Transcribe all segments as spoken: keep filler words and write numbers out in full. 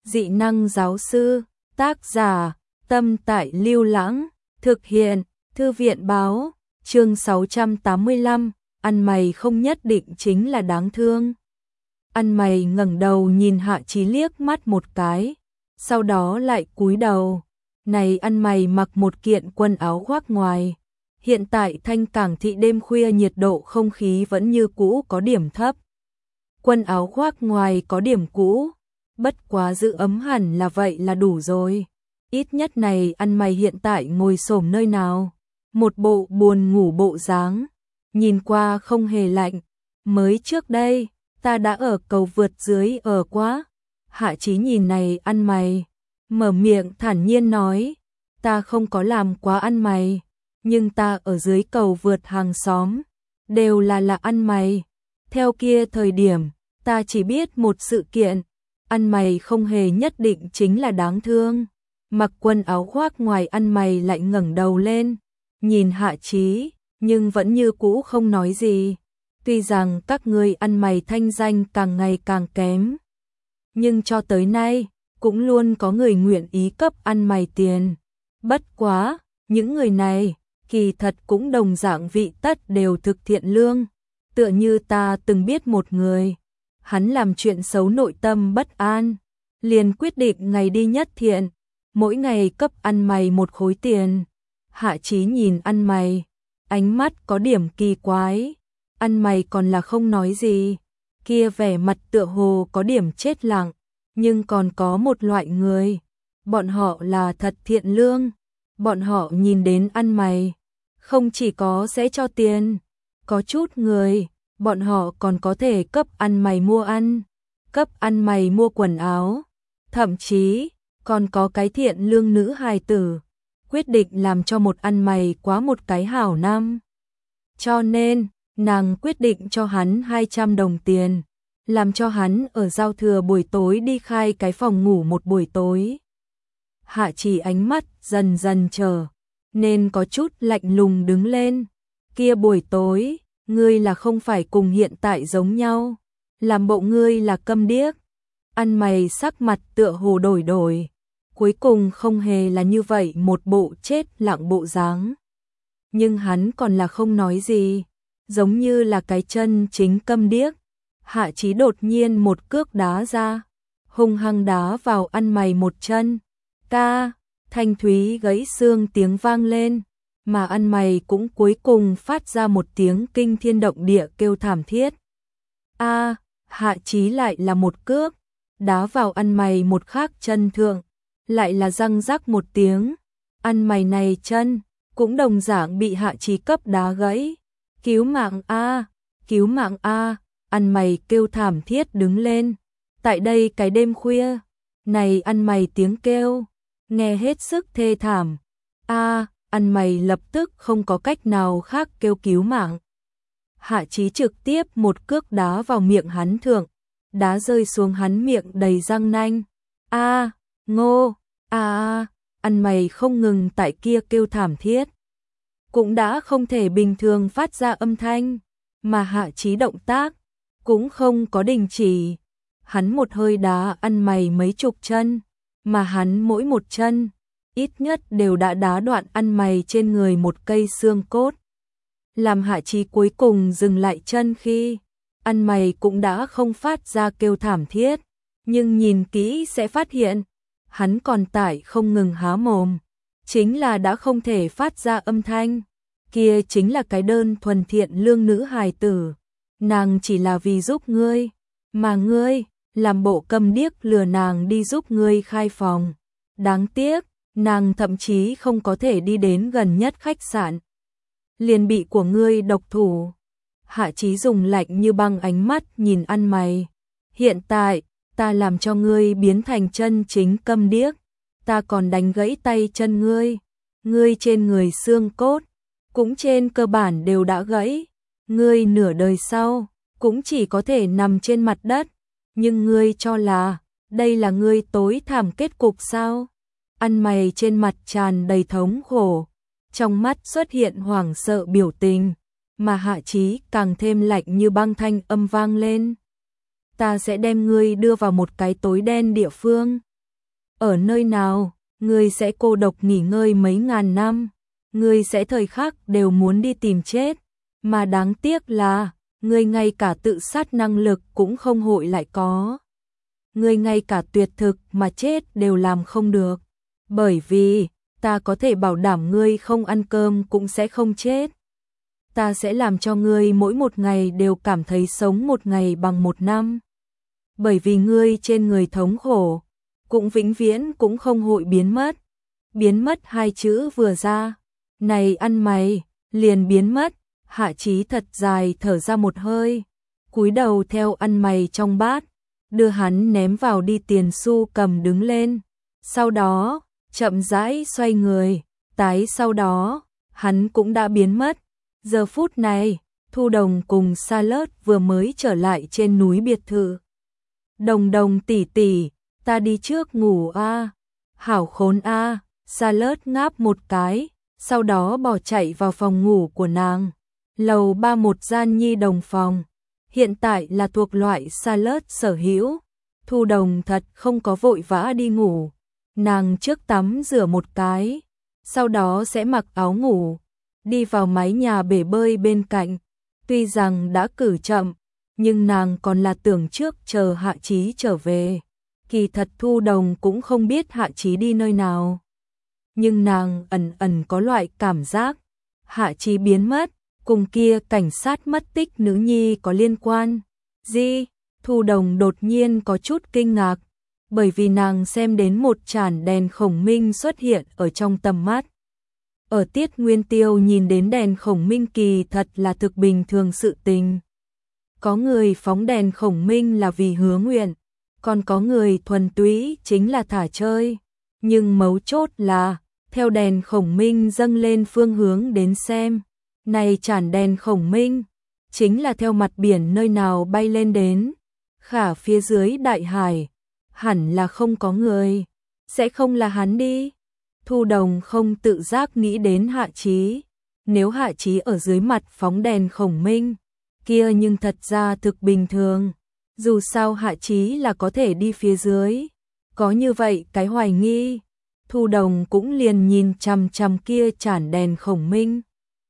Dị năng giáo sư, tác giả, Tâm Tại Lưu Lãng, thực hiện, Thư viện báo, chương sáu trăm tám mươi lăm, ăn mày không nhất định chính là đáng thương. Ăn mày ngẩng đầu nhìn Hạ Chí liếc mắt một cái, sau đó lại cúi đầu. Này ăn mày mặc một kiện quần áo khoác ngoài. Hiện tại Thanh Cảng thị đêm khuya nhiệt độ không khí vẫn như cũ có điểm thấp. Quần áo khoác ngoài có điểm cũ, bất quá giữ ấm hẳn là vậy là đủ rồi. Ít nhất này ăn mày hiện tại ngồi xổm nơi nào, một bộ buồn ngủ bộ dáng, nhìn qua không hề lạnh. Mới trước đây, ta đã ở cầu vượt dưới ở quá. Hạ Chí nhìn này ăn mày, mở miệng thản nhiên nói, ta không có làm quá ăn mày, nhưng ta ở dưới cầu vượt hàng xóm, đều là là ăn mày. Theo kia thời điểm, ta chỉ biết một sự kiện, ăn mày không hề nhất định chính là đáng thương. Mặc quần áo khoác ngoài ăn mày lại ngẩng đầu lên, nhìn Hạ Chí, nhưng vẫn như cũ không nói gì. Tuy rằng các ngươi ăn mày thanh danh càng ngày càng kém, nhưng cho tới nay, cũng luôn có người nguyện ý cấp ăn mày tiền. Bất quá, những người này, kỳ thật cũng đồng dạng vị tất đều thực thiện lương. Tựa như ta từng biết một người, hắn làm chuyện xấu nội tâm bất an, liền quyết định ngày đi nhất thiện, mỗi ngày cấp ăn mày một khối tiền. Hạ Chí nhìn ăn mày, ánh mắt có điểm kỳ quái, ăn mày còn là không nói gì, kia vẻ mặt tựa hồ có điểm chết lặng, nhưng còn có một loại người, bọn họ là thật thiện lương, bọn họ nhìn đến ăn mày, không chỉ có sẽ cho tiền, có chút người, bọn họ còn có thể cấp ăn mày mua ăn, cấp ăn mày mua quần áo, thậm chí còn có cái thiện lương nữ hài tử, quyết định làm cho một ăn mày quá một cái hảo năm. Cho nên, nàng quyết định cho hắn hai trăm đồng tiền, làm cho hắn ở giao thừa buổi tối đi khai cái phòng ngủ một buổi tối. Hạ Chỉ ánh mắt dần dần trở nên có chút lạnh lùng đứng lên. Kia buổi tối, ngươi là không phải cùng hiện tại giống nhau, làm bộ ngươi là câm điếc. Ăn mày sắc mặt tựa hồ đổi đổi, cuối cùng không hề là như vậy một bộ chết lặng bộ dáng. Nhưng hắn còn là không nói gì, giống như là cái chân chính câm điếc. Hạ Chí đột nhiên một cước đá ra, hung hăng đá vào ăn mày một chân. Ca, thanh thúy gãy xương tiếng vang lên, mà ăn mày cũng cuối cùng phát ra một tiếng kinh thiên động địa kêu thảm thiết. A, Hạ Chí lại là một cước, đá vào ăn mày một khác chân thượng, lại là răng rắc một tiếng. Ăn mày này chân, cũng đồng dạng bị Hạ Chí cấp đá gãy. Cứu mạng a, cứu mạng a, ăn mày kêu thảm thiết đứng lên. Tại đây cái đêm khuya, này ăn mày tiếng kêu, nghe hết sức thê thảm. A, ăn mày lập tức không có cách nào khác kêu cứu mạng. Hạ Chí trực tiếp một cước đá vào miệng hắn thượng, đá rơi xuống hắn miệng đầy răng nanh. A, ngô, a a, ăn mày không ngừng tại kia kêu thảm thiết, cũng đã không thể bình thường phát ra âm thanh, mà Hạ Chí động tác cũng không có đình chỉ. Hắn một hơi đá ăn mày mấy chục chân, mà hắn mỗi một chân, ít nhất đều đã đá đoạn ăn mày trên người một cây xương cốt. Làm Hạ Chí cuối cùng dừng lại chân khi, ăn mày cũng đã không phát ra kêu thảm thiết, nhưng nhìn kỹ sẽ phát hiện, hắn còn tại không ngừng há mồm, chính là đã không thể phát ra âm thanh. Kia chính là cái đơn thuần thiện lương nữ hài tử, nàng chỉ là vì giúp ngươi, mà ngươi làm bộ câm điếc lừa nàng đi giúp ngươi khai phòng. Đáng tiếc, nàng thậm chí không có thể đi đến gần nhất khách sạn, liền bị của ngươi độc thủ. Hạ Chí dùng lạnh như băng ánh mắt nhìn ăn mày. Hiện tại, ta làm cho ngươi biến thành chân chính câm điếc, ta còn đánh gãy tay chân ngươi, ngươi trên người xương cốt cũng trên cơ bản đều đã gãy, ngươi nửa đời sau cũng chỉ có thể nằm trên mặt đất, nhưng ngươi cho là đây là ngươi tối thảm kết cục sao? Ăn mày trên mặt tràn đầy thống khổ, trong mắt xuất hiện hoảng sợ biểu tình, mà Hạ Chí càng thêm lạnh như băng thanh âm vang lên. Ta sẽ đem ngươi đưa vào một cái tối đen địa phương, Ở nơi nào, ngươi sẽ cô độc nghỉ ngơi mấy ngàn năm, ngươi sẽ thời khắc đều muốn đi tìm chết, mà đáng tiếc là, ngươi ngay cả tự sát năng lực cũng không hội lại có. Ngươi ngay cả tuyệt thực mà chết đều làm không được, bởi vì, ta có thể bảo đảm ngươi không ăn cơm cũng sẽ không chết. Ta sẽ làm cho ngươi mỗi một ngày đều cảm thấy sống một ngày bằng một năm. Bởi vì ngươi trên người thống khổ, cũng vĩnh viễn cũng không hội biến mất. Biến mất hai chữ vừa ra, này ăn mày, liền biến mất. Hạ Chí thật dài thở ra một hơi, cúi đầu theo ăn mày trong bát, đưa hắn ném vào đi tiền xu cầm đứng lên. Sau đó, chậm rãi xoay người, tái sau đó, hắn cũng đã biến mất. Giờ phút này, Thu Đồng cùng Sa Lớt vừa mới trở lại trên núi biệt thự. Đồng Đồng tỷ tỷ, ta đi trước ngủ a. Hảo khốn a. Sa Lớt ngáp một cái, sau đó bỏ chạy vào phòng ngủ của nàng. Lầu ba một gian nhi đồng phòng, hiện tại là thuộc loại Sa Lớt sở hữu. Thu Đồng thật không có vội vã đi ngủ, nàng trước tắm rửa một cái, sau đó sẽ mặc áo ngủ, đi vào mái nhà bể bơi bên cạnh. Tuy rằng đã cử chậm, nhưng nàng còn là tưởng trước chờ Hạ Chí trở về. Kỳ thật Thu Đồng cũng không biết Hạ Chí đi nơi nào, nhưng nàng ẩn ẩn có loại cảm giác Hạ Chí biến mất cùng kia cảnh sát mất tích nữ nhi có liên quan. Gì? Thu Đồng đột nhiên có chút kinh ngạc, bởi vì nàng xem đến một chản đèn khổng minh xuất hiện ở trong tầm mắt. Ở Tiết Nguyên Tiêu nhìn đến đèn khổng minh kỳ thật là thực bình thường sự tình. Có người phóng đèn khổng minh là vì hứa nguyện, còn có người thuần túy chính là thả chơi. Nhưng mấu chốt là, theo đèn khổng minh dâng lên phương hướng đến xem, này chản đèn khổng minh, chính là theo mặt biển nơi nào bay lên đến. Khả phía dưới đại hải, hẳn là không có người, sẽ không là hắn đi. Thu Đồng không tự giác nghĩ đến Hạ Chí, nếu Hạ Chí ở dưới mặt phóng đèn khổng minh, kia nhưng thật ra thực bình thường, dù sao Hạ Chí là có thể đi phía dưới, có như vậy cái hoài nghi, Thu Đồng cũng liền nhìn chằm chằm kia chản đèn khổng minh.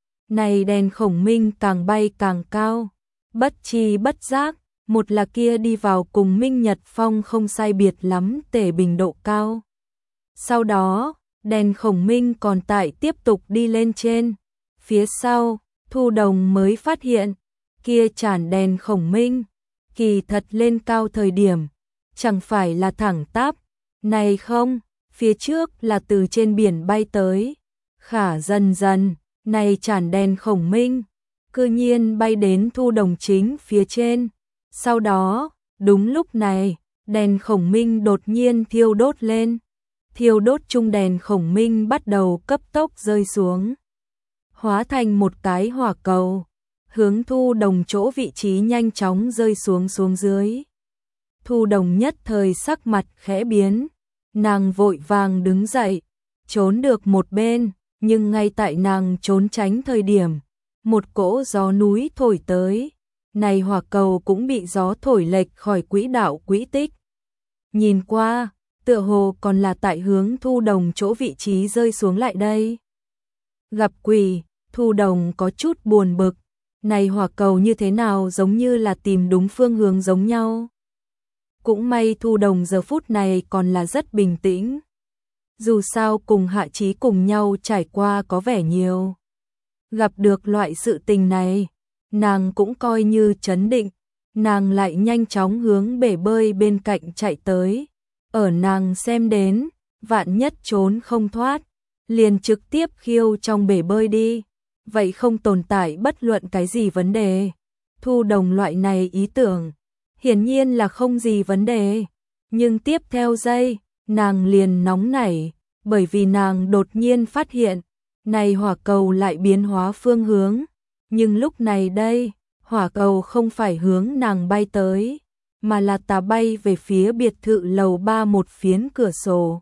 Này đèn khổng minh càng bay càng cao, bất chi bất giác, một là kia đi vào cùng Minh Nhật Phong không sai biệt lắm tể bình độ cao. Sau đó, đèn khổng minh còn tại tiếp tục đi lên trên. Phía sau, Thu Đồng mới phát hiện, kia chản đèn khổng minh, kỳ thật lên cao thời điểm, chẳng phải là thẳng tắp, này không, phía trước là từ trên biển bay tới. Khả dần dần, này chản đèn khổng minh, cư nhiên bay đến Thu Đồng chính phía trên. Sau đó, đúng lúc này, đèn khổng minh đột nhiên thiêu đốt lên. Thiêu đốt chung đèn khổng minh bắt đầu cấp tốc rơi xuống, hóa thành một cái hỏa cầu, hướng Thu Đồng chỗ vị trí nhanh chóng rơi xuống xuống dưới. Thu Đồng nhất thời sắc mặt khẽ biến, nàng vội vàng đứng dậy, trốn được một bên, nhưng ngay tại nàng trốn tránh thời điểm, một cỗ gió núi thổi tới, này hỏa cầu cũng bị gió thổi lệch khỏi quỹ đạo quỹ tích. Nhìn qua, tựa hồ còn là tại hướng Thu Đồng chỗ vị trí rơi xuống lại đây. Gặp quỷ, Thu Đồng có chút buồn bực, này hỏa cầu như thế nào giống như là tìm đúng phương hướng giống nhau. Cũng may Thu Đồng giờ phút này còn là rất bình tĩnh. Dù sao cùng Hạ Chí cùng nhau trải qua có vẻ nhiều. Gặp được loại sự tình này, nàng cũng coi như trấn định, nàng lại nhanh chóng hướng bể bơi bên cạnh chạy tới. Ở nàng xem đến, vạn nhất trốn không thoát, liền trực tiếp khiêu trong bể bơi đi, vậy không tồn tại bất luận cái gì vấn đề. Thu Đồng loại này ý tưởng, hiển nhiên là không gì vấn đề, nhưng tiếp theo giây, nàng liền nóng nảy, bởi vì nàng đột nhiên phát hiện, này hỏa cầu lại biến hóa phương hướng, nhưng lúc này đây, hỏa cầu không phải hướng nàng bay tới, mà là tà bay về phía biệt thự lầu ba một phiến cửa sổ.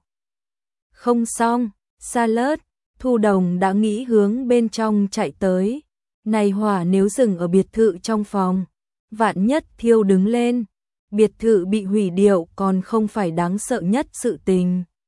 Không xong, Sa Lớt, Thu Đồng đã nghĩ hướng bên trong chạy tới, này hỏa nếu dừng ở biệt thự trong phòng, vạn nhất thiêu đứng lên, biệt thự bị hủy điệu còn không phải đáng sợ nhất sự tình.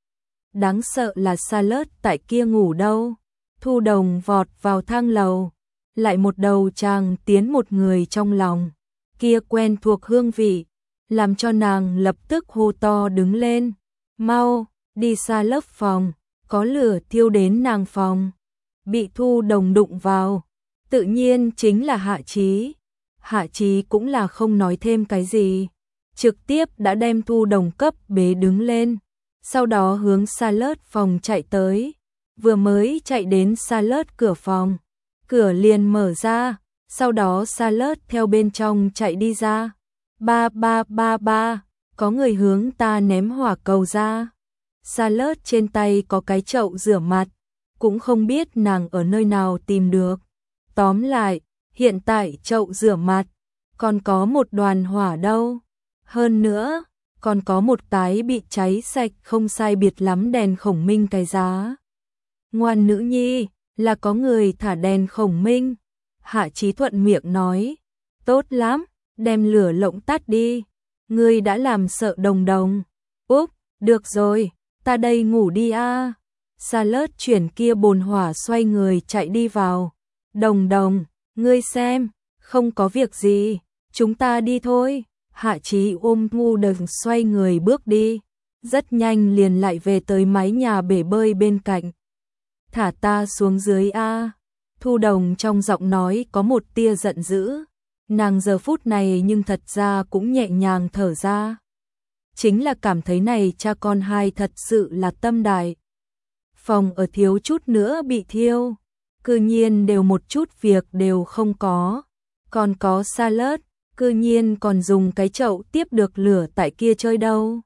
đáng sợ là Charlotte tại kia ngủ đâu. Thu Đồng vọt vào thang lầu, lại một đầu chàng tiến một người trong lòng, kia quen thuộc hương vị, làm cho nàng lập tức hô to đứng lên, mau, đi Charlotte phòng, có lửa thiêu đến nàng phòng. Bị Thu Đồng đụng vào, tự nhiên chính là Hạ Chí. Hạ Chí cũng là không nói thêm cái gì, trực tiếp đã đem Thu Đồng cấp bế đứng lên, sau đó hướng Charlotte phòng chạy tới. Vừa mới chạy đến Charlotte cửa phòng, cửa liền mở ra, sau đó Charlotte theo bên trong chạy đi ra. Ba ba ba ba, có người hướng ta ném hỏa cầu ra. Charlotte trên tay có cái chậu rửa mặt, cũng không biết nàng ở nơi nào tìm được. Tóm lại, hiện tại chậu rửa mặt, còn có một đoàn hỏa đâu. Hơn nữa, còn có một cái bị cháy sạch không sai biệt lắm đèn khổng minh cái giá. Ngoan nữ nhi, là có người thả đèn khổng minh. Hạ Chí thuận miệng nói, tốt lắm, đem lửa lộng tắt đi. Ngươi đã làm sợ Đồng Đồng. Úp, được rồi, ta đây ngủ đi a. À. Charlotte chuyển kia bồn hỏa xoay người chạy đi vào. Đồng Đồng, ngươi xem, không có việc gì, chúng ta đi thôi. Hạ Chí ôm Thu Đồng xoay người bước đi, rất nhanh liền lại về tới mái nhà bể bơi bên cạnh. Thả ta xuống dưới a. Thu Đồng trong giọng nói có một tia giận dữ, nàng giờ phút này nhưng thật ra cũng nhẹ nhàng thở ra. Chính là cảm thấy này cha con hai thật sự là tâm đại. Phòng ở thiếu chút nữa bị thiêu, cư nhiên đều một chút việc đều không có. Còn có Charlotte, cư nhiên còn dùng cái chậu tiếp được lửa tại kia chơi đâu.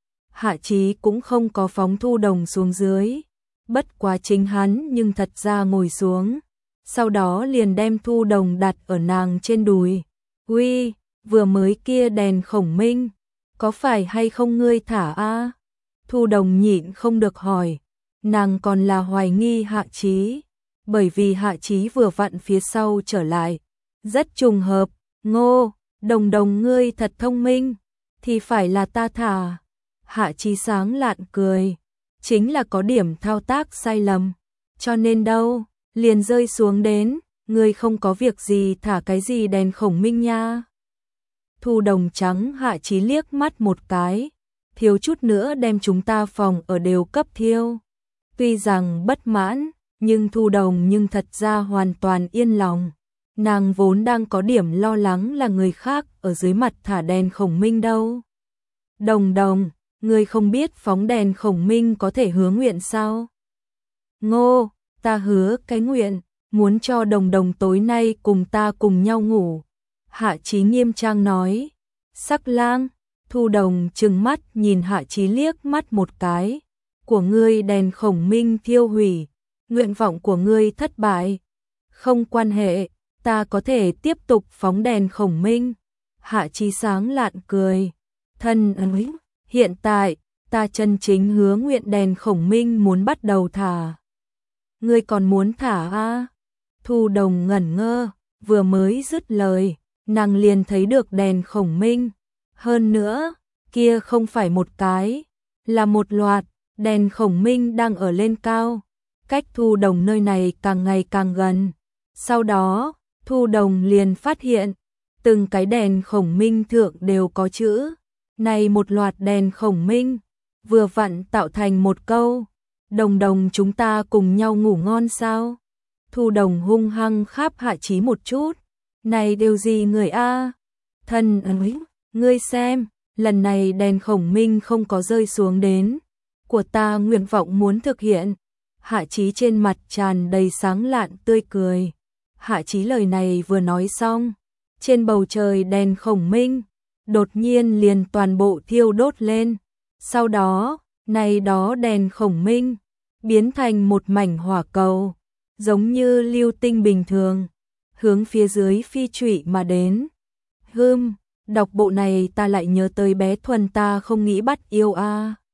Hạ Chí cũng không có phóng Thu Đồng xuống dưới, bất quá chính hắn nhưng thật ra ngồi xuống, sau đó liền đem Thu Đồng đặt ở nàng trên đùi. Uy, vừa mới kia đèn khổng minh, có phải hay không ngươi thả a? Thu Đồng nhịn không được hỏi, nàng còn là hoài nghi Hạ Chí, bởi vì Hạ Chí vừa vặn phía sau trở lại, rất trùng hợp. Ngô, Đồng Đồng ngươi thật thông minh, thì phải là ta thả. Hạ Chí sáng lạn cười, chính là có điểm thao tác sai lầm, cho nên đâu, liền rơi xuống đến, ngươi không có việc gì thả cái gì đèn khổng minh nha. Thu Đồng trắng Hạ Chí liếc mắt một cái, thiếu chút nữa đem chúng ta phòng ở đều cấp thiêu. Tuy rằng bất mãn, nhưng Thu Đồng nhưng thật ra hoàn toàn yên lòng. Nàng vốn đang có điểm lo lắng là người khác ở dưới mặt thả đèn khổng minh đâu. Đồng Đồng, ngươi không biết phóng đèn khổng minh có thể hứa nguyện sao? Ngô, ta hứa cái nguyện, muốn cho Đồng Đồng tối nay cùng ta cùng nhau ngủ. Hạ Chí nghiêm trang nói. Sắc lang, Thu Đồng trừng mắt nhìn Hạ Chí liếc mắt một cái. Của ngươi đèn khổng minh thiêu hủy, nguyện vọng của ngươi thất bại. Không quan hệ, ta có thể tiếp tục phóng đèn khổng minh. Hạ Chí sáng lạn cười. Thân ơi, hiện tại, ta chân chính hứa nguyện đèn khổng minh muốn bắt đầu thả. Ngươi còn muốn thả a? Thu Đồng ngẩn ngơ, vừa mới dứt lời, nàng liền thấy được đèn khổng minh. Hơn nữa, kia không phải một cái, là một loạt, đèn khổng minh đang ở lên cao, cách Thu Đồng nơi này càng ngày càng gần. Sau đó, Thu Đồng liền phát hiện, từng cái đèn khổng minh thượng đều có chữ. Này một loạt đèn khổng minh, vừa vặn tạo thành một câu. Đồng Đồng chúng ta cùng nhau ngủ ngon sao? Thu Đồng hung hăng kháp Hạ Chí một chút. Này đều gì người a? Thân ơi, ngươi xem, lần này đèn khổng minh không có rơi xuống đến. Của ta nguyện vọng muốn thực hiện. Hạ Chí trên mặt tràn đầy sáng lạn tươi cười. Hạ Chí lời này vừa nói xong, trên bầu trời đèn khổng minh đột nhiên liền toàn bộ thiêu đốt lên. Sau đó, này đó đèn khổng minh biến thành một mảnh hỏa cầu, giống như lưu tinh bình thường, hướng phía dưới phi trụy mà đến. Hừm, đọc bộ này ta lại nhớ tới bé Thuần ta không nghĩ bắt yêu a.